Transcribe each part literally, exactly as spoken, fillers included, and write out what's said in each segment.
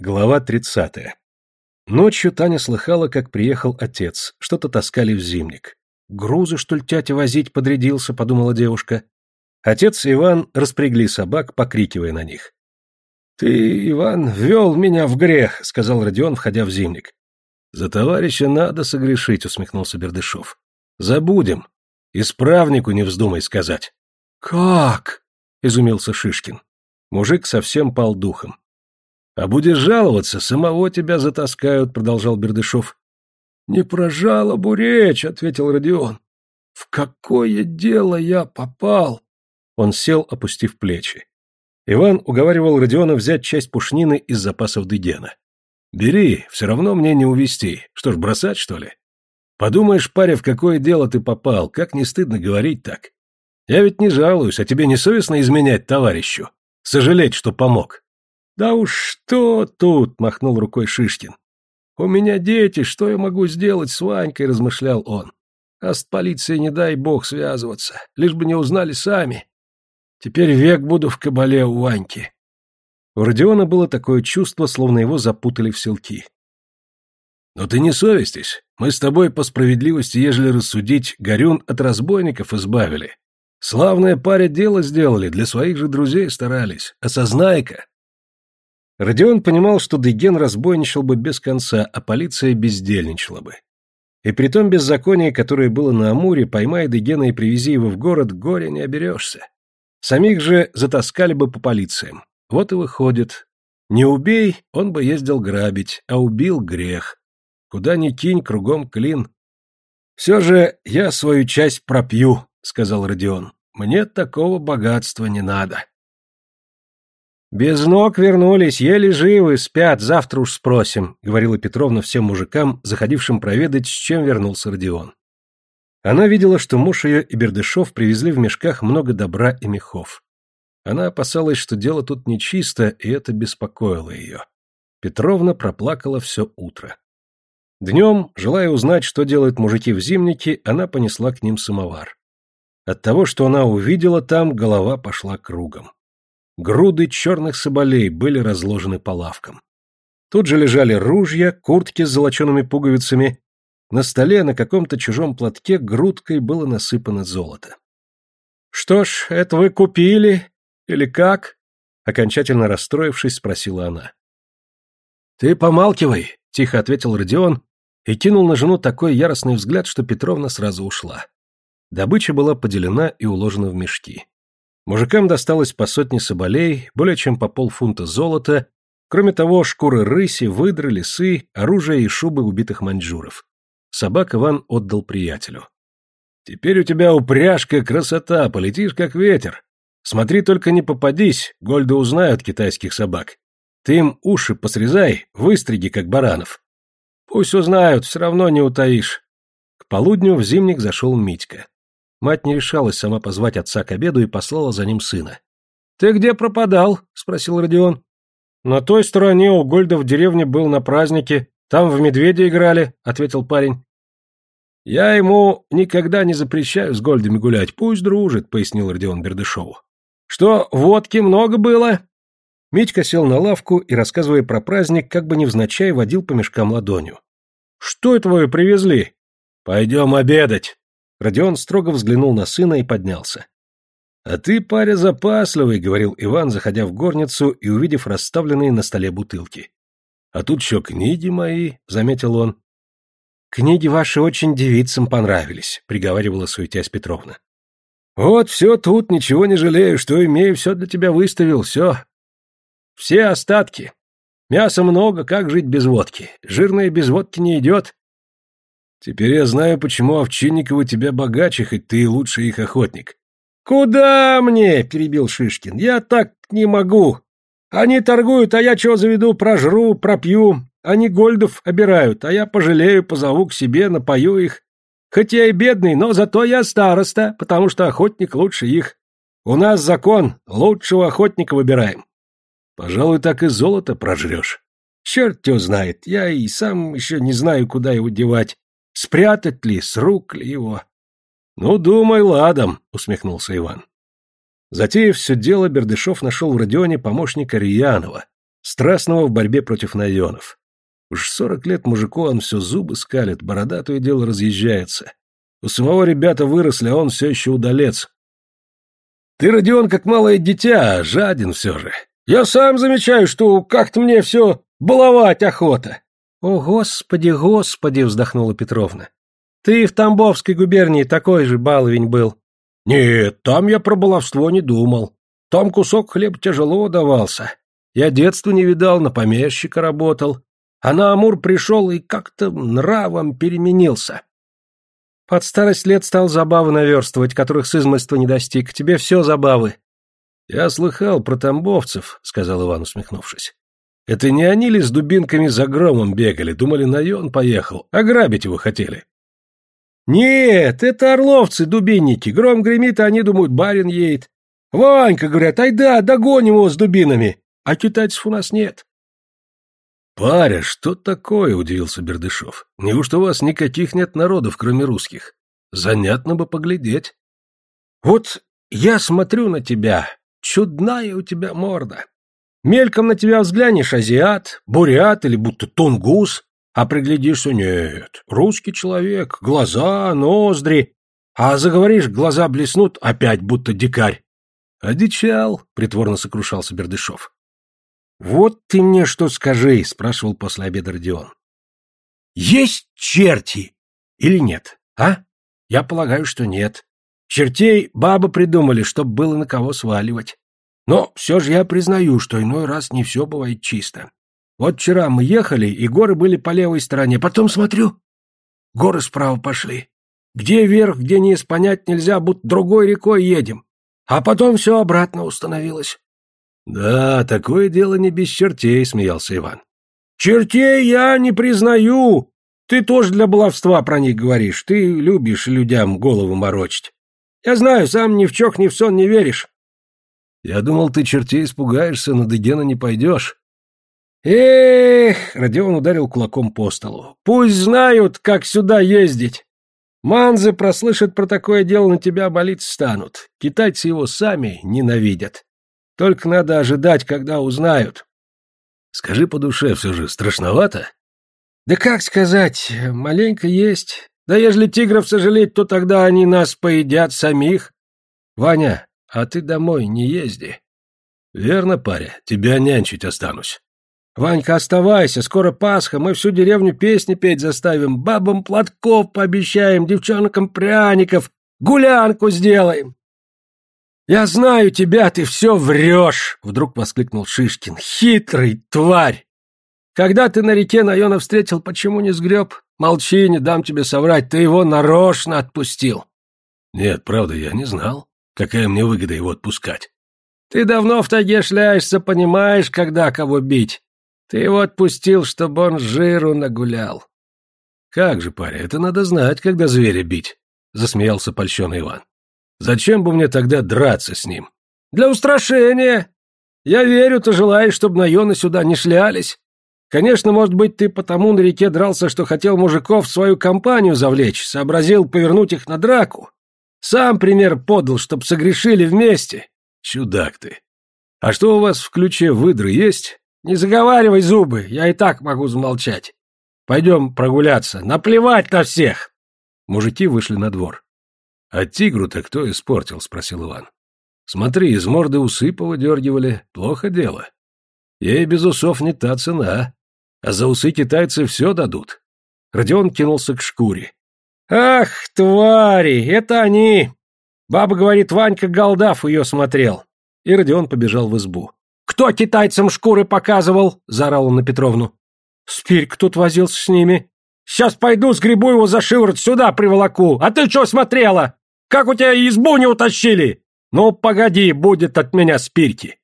Глава тридцатая. Ночью Таня слыхала, как приехал отец, что-то таскали в зимник. «Грузы, что ли, тятя возить подрядился?» — подумала девушка. Отец и Иван распрягли собак, покрикивая на них. «Ты, Иван, ввел меня в грех», — сказал Родион, входя в зимник. «За товарища надо согрешить», — усмехнулся Бердышев. «Забудем. Исправнику не вздумай сказать». «Как?» — изумился Шишкин. Мужик совсем пал духом. «А будешь жаловаться, самого тебя затаскают», — продолжал Бердышев. «Не про жалобу речь», — ответил Родион. «В какое дело я попал?» Он сел, опустив плечи. Иван уговаривал Родиона взять часть пушнины из запасов Дыгена. «Бери, все равно мне не увезти. Что ж, бросать, что ли? Подумаешь, паря, в какое дело ты попал, как не стыдно говорить так. Я ведь не жалуюсь, а тебе не совестно изменять товарищу? Сожалеть, что помог?» «Да уж что тут?» — махнул рукой Шишкин. «У меня дети, что я могу сделать с Ванькой?» — размышлял он. «А с полицией не дай бог связываться, лишь бы не узнали сами. Теперь век буду в кабале у Ваньки». У Родиона было такое чувство, словно его запутали в селки. «Но ты не совестись. Мы с тобой по справедливости, ежели рассудить, Горюн от разбойников избавили. Славное паря дело сделали, для своих же друзей старались. Осознай-ка». Родион понимал, что Дыген разбойничал бы без конца, а полиция бездельничала бы. И при том беззаконии, которое было на Амуре, поймай Дыгена и привези его в город, горя не оберешься. Самих же затаскали бы по полициям. Вот и выходит. Не убей, он бы ездил грабить, а убил — грех. Куда ни кинь, кругом клин. «Все же я свою часть пропью», — сказал Родион. «Мне такого богатства не надо». «Без ног вернулись, еле живы, спят, завтра уж спросим», — говорила Петровна всем мужикам, заходившим проведать, с чем вернулся Родион. Она видела, что муж ее и Бердышев привезли в мешках много добра и мехов. Она опасалась, что дело тут нечисто, и это беспокоило ее. Петровна проплакала все утро. Днем, желая узнать, что делают мужики в зимнике, она понесла к ним самовар. От того, что она увидела там, голова пошла кругом. Груды черных соболей были разложены по лавкам. Тут же лежали ружья, куртки с золочеными пуговицами. На столе на каком-то чужом платке грудкой было насыпано золото. «Что ж, это вы купили? Или как?» Окончательно расстроившись, спросила она. «Ты помалкивай», — тихо ответил Родион и кинул на жену такой яростный взгляд, что Петровна сразу ушла. Добыча была поделена и уложена в мешки. Мужикам досталось по сотне соболей, более чем по полфунта золота, кроме того, шкуры рыси, выдры, лисы, оружие и шубы убитых маньчжуров. Собак Иван отдал приятелю. «Теперь у тебя упряжка, красота, полетишь как ветер. Смотри, только не попадись, гольды узнают китайских собак. Ты им уши посрезай, выстриги, как баранов. Пусть узнают, все равно не утаишь». К полудню в зимник зашел Митька. Мать не решалась сама позвать отца к обеду и послала за ним сына. «Ты где пропадал?» — спросил Родион. «На той стороне у Гольда в деревне был на празднике, там в медведя играли», — ответил парень. «Я ему никогда не запрещаю с Гольдами гулять, пусть дружит», — пояснил Родион Бердышеву. «Что, водки много было?» Митька сел на лавку и, рассказывая про праздник, как бы невзначай водил по мешкам ладонью. «Что это вы привезли?» «Пойдем обедать». Родион строго взглянул на сына и поднялся. «А ты, паря, запасливый», — говорил Иван, заходя в горницу и увидев расставленные на столе бутылки. «А тут еще книги мои», — заметил он. «Книги ваши очень девицам понравились», — приговаривала, суетясь, Петровна. «Вот все тут, ничего не жалею, что имею, все для тебя выставил, все. Все остатки. Мяса много, как жить без водки? Жирное без водки не идет». «Теперь я знаю, почему Овчинниковы тебя богаче, хоть ты и лучший их охотник». «Куда мне?» — перебил Шишкин. «Я так не могу. Они торгуют, а я чего заведу, прожру, пропью. Они гольдов обирают, а я пожалею, позову к себе, напою их. Хоть я и бедный, но зато я староста, потому что охотник лучше их. У нас закон, лучшего охотника выбираем». «Пожалуй, так и золото прожрешь». «Черт его знает, я и сам еще не знаю, куда его девать. Спрятать ли, с рук ли его?» «Ну, думай ладом», — усмехнулся Иван. Затеяв все дело, Бердышев нашел в Родионе помощника Рьянова, страстного в борьбе против наенов. Уж сорок лет мужику он все зубы скалит, борода то и дело разъезжается. У самого ребята выросли, а он все еще удалец. Ты, Родион, как малое дитя, жаден все же. Я сам замечаю, что как-то мне все баловать охота. О, господи, господи, вздохнула Петровна. Ты в Тамбовской губернии такой же баловень был. Нет, там я про баловство не думал. Там кусок хлеба тяжело давался. Я детства не видал, на помещика работал. А на Амур пришел и как-то нравом переменился. Под старость лет стал забавы наверстывать, которых с измольства не достиг. Тебе все забавы. Я слыхал про тамбовцев, сказал Иван, усмехнувшись. Это не они ли с дубинками за громом бегали, думали, наен поехал, ограбить его хотели? Нет, это орловцы, дубинники. Гром гремит, а они думают, барин едет. Ванька, говорят, айда, догоним его с дубинами. А китайцев у нас нет. «Паря, что такое?» — удивился Бердышев. «Неужто у вас никаких нет народов, кроме русских? Занятно бы поглядеть». «Вот я смотрю на тебя, чудная у тебя морда. Мельком на тебя взглянешь азиат, бурят или будто тунгус, а приглядишься — нет, русский человек, глаза, ноздри, а заговоришь, глаза блеснут, опять будто дикарь». «Одичал», — притворно сокрушался Бердышев. «Вот ты мне что скажи», — спрашивал после обеда Родион. «Есть черти или нет, а? Я полагаю, что нет. Чертей бабы придумали, чтоб было на кого сваливать. Но все же я признаю, что иной раз не все бывает чисто. Вот вчера мы ехали, и горы были по левой стороне. Потом смотрю, горы справа пошли. Где вверх, где низ, понять нельзя, будто другой рекой едем. А потом все обратно установилось». «Да, такое дело не без чертей», — смеялся Иван. «Чертей я не признаю. Ты тоже для баловства про них говоришь. Ты любишь людям голову морочить. Я знаю, сам ни в чёх, ни в сон не веришь». «Я думал, ты чертей испугаешься, на Дегена не пойдешь». «Эх!» — Родион ударил кулаком по столу. «Пусть знают, как сюда ездить. Манзы прослышат про такое дело, на тебя молиться станут. Китайцы его сами ненавидят. Только надо ожидать, когда узнают». «Скажи по душе, все же страшновато?» «Да как сказать, маленько есть. Да ежели тигров сожалеть, то тогда они нас поедят самих. Ваня, а ты домой не езди». «Верно, паря, тебя нянчить останусь». «Ванька, оставайся, скоро Пасха, мы всю деревню песни петь заставим, бабам платков пообещаем, девчонкам пряников, гулянку сделаем». «Я знаю тебя, ты все врешь!» — вдруг воскликнул Шишкин. «Хитрый тварь! Когда ты на реке Наена встретил, почему не сгреб? Молчи, не дам тебе соврать, ты его нарочно отпустил». «Нет, правда, я не знал. Какая мне выгода его отпускать?» «Ты давно в тайге шляешься, понимаешь, когда кого бить. Ты его отпустил, чтобы он жиру нагулял». «Как же, паря, это надо знать, когда зверя бить», — засмеялся польщенный Иван. «Зачем бы мне тогда драться с ним?» «Для устрашения. Я верю, ты желаешь, чтобы наены сюда не шлялись. Конечно, может быть, ты потому на реке дрался, что хотел мужиков в свою компанию завлечь, сообразил повернуть их на драку. Сам пример подал, чтоб согрешили вместе». «Чудак ты. А что у вас в ключе выдры есть?» «Не заговаривай зубы, я и так могу замолчать. Пойдем прогуляться, наплевать на всех». Мужики вышли на двор. «А тигру-то кто испортил?» — спросил Иван. «Смотри, из морды усы повыдергивали. Плохо дело. Ей без усов не та цена. А за усы китайцы все дадут». Родион кинулся к шкуре. «Ах, твари, это они! Баба говорит, Ванька Голдав ее смотрел». И Родион побежал в избу. «Кто китайцам шкуры показывал?» — заорал он на Петровну. «Спирька тут возился с ними. Сейчас пойду сгребу его за шиворот, сюда приволоку. А ты что смотрела? Как у тебя избу не утащили? Ну, погоди, будет от меня спирьки».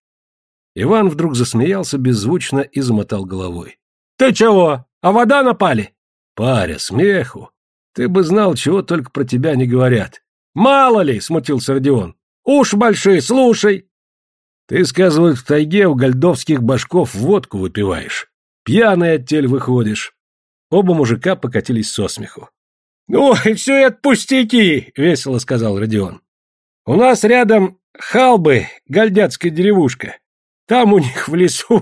Иван вдруг засмеялся беззвучно и замотал головой. «Ты чего? А вода напали?» «Паря, смеху. Ты бы знал, чего только про тебя не говорят». «Мало ли!» — смутился Родион. «Уж большие, слушай!» «Ты, сказывают, в тайге у гольдовских башков водку выпиваешь. Пьяный от тель выходишь». Оба мужика покатились со смеху. «Ой, все это пустяки!» — весело сказал Родион. «У нас рядом Халбы, гольдяцкая деревушка. Там у них в лесу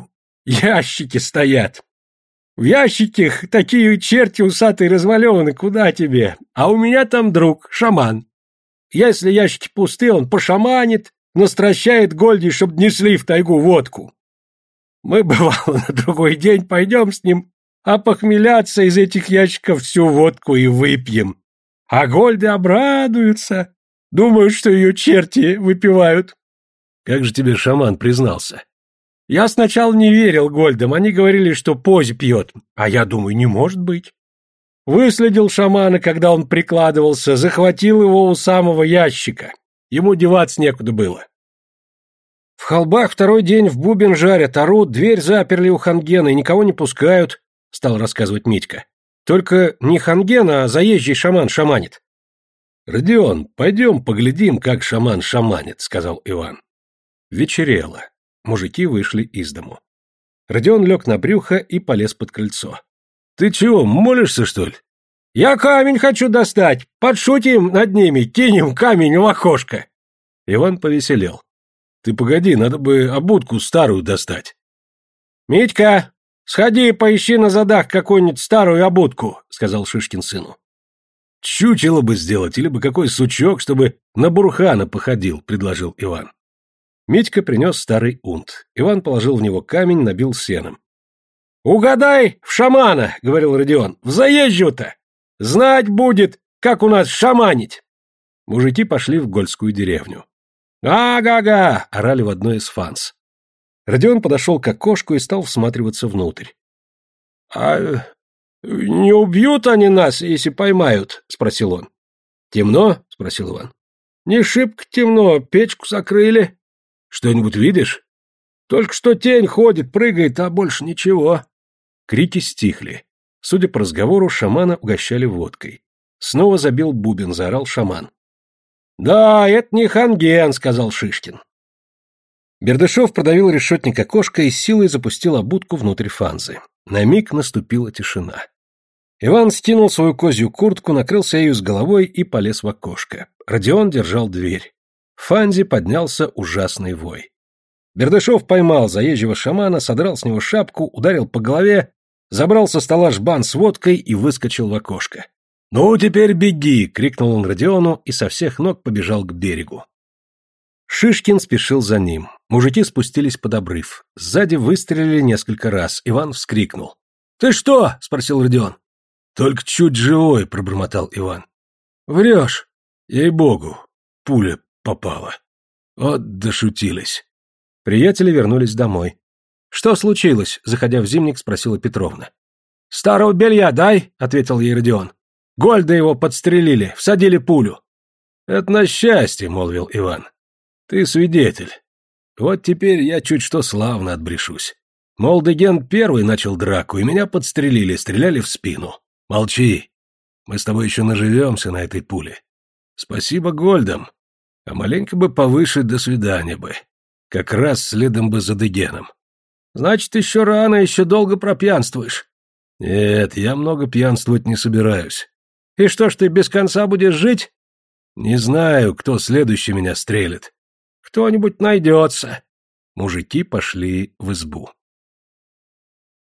ящики стоят. В ящиках такие черти усатые развалеваны, куда тебе? А у меня там друг, шаман. Если ящики пусты, он пошаманит, настращает Гольде, чтоб несли в тайгу водку. Мы, бывало, на другой день пойдем с ним, а похмеляться из этих ящиков всю водку и выпьем. А Гольды обрадуются, думают, что ее черти выпивают. Как же тебе шаман признался? Я сначала не верил Гольдам, они говорили, что Пози пьет, а я думаю, не может быть. Выследил шамана, когда он прикладывался, захватил его у самого ящика. Ему деваться некуда было. В Халбах второй день в бубен жарят, орут, дверь заперли у Хангена и никого не пускают, стал рассказывать Митька. Только не Ханген, а заезжий шаман шаманит. Родион, пойдем поглядим, как шаман шаманит, сказал Иван. Вечерело. Мужики вышли из дому. Родион лег на брюхо и полез под крыльцо. Ты чего, молишься, что ли? Я камень хочу достать. Подшутим над ними, кинем камень в окошко. Иван повеселел. Ты погоди, надо бы обутку старую достать. Митька, сходи и поищи на задах какую-нибудь старую обутку, сказал Шишкин сыну. Чучело бы сделать, или бы какой сучок, чтобы на Бурхана походил, предложил Иван. Митька принес старый унт. Иван положил в него камень, набил сеном. «Угадай в шамана», — говорил Родион, — «в заезжую-то! Знать будет, как у нас шаманить!» Мужики пошли в Гольскую деревню. «Ага-га!» — орали в одной из фанс. Родион подошел к окошку и стал всматриваться внутрь. «А не убьют они нас, если поймают?» — спросил он. «Темно?» — спросил Иван. «Не шибко темно, печку закрыли». «Что-нибудь видишь?» «Только что тень ходит, прыгает, а больше ничего». Крики стихли. Судя по разговору, шамана угощали водкой. Снова забил бубен, заорал шаман. «Да, это не Ханген», — сказал Шишкин. Бердышев продавил решетник окошка и силой запустил обутку внутрь фанзы. На миг наступила тишина. Иван стянул свою козью куртку, накрылся ею с головой и полез в окошко. Родион держал дверь. В фанзе поднялся ужасный вой. Бердышев поймал заезжего шамана, содрал с него шапку, ударил по голове, забрал со стола жбан с водкой и выскочил в окошко. «Ну, теперь беги!» — крикнул он Родиону и со всех ног побежал к берегу. Шишкин спешил за ним. Мужики спустились под обрыв. Сзади выстрелили несколько раз. Иван вскрикнул. «Ты что?» — спросил Родион. «Только чуть живой», — пробормотал Иван. «Врешь?» «Ей-богу, пуля попала. Вот дошутились». Приятели вернулись домой. «Что случилось?» — заходя в зимник, спросила Петровна. «Старого белья дай», — ответил ей Родион. «Гольда его подстрелили, всадили пулю». «Это на счастье», — молвил Иван. «Ты свидетель. Вот теперь я чуть что славно отбрешусь. Молдеген первый начал драку, и меня подстрелили, стреляли в спину. Молчи. Мы с тобой еще наживемся на этой пуле. Спасибо Гольдам. А маленько бы повыше до свидания бы. Как раз следом бы за Дегеном». «Значит, еще рано, еще долго пропьянствуешь». «Нет, я много пьянствовать не собираюсь». «И что ж ты без конца будешь жить?» «Не знаю, кто следующий меня стрелит». «Кто-нибудь найдется». Мужики пошли в избу.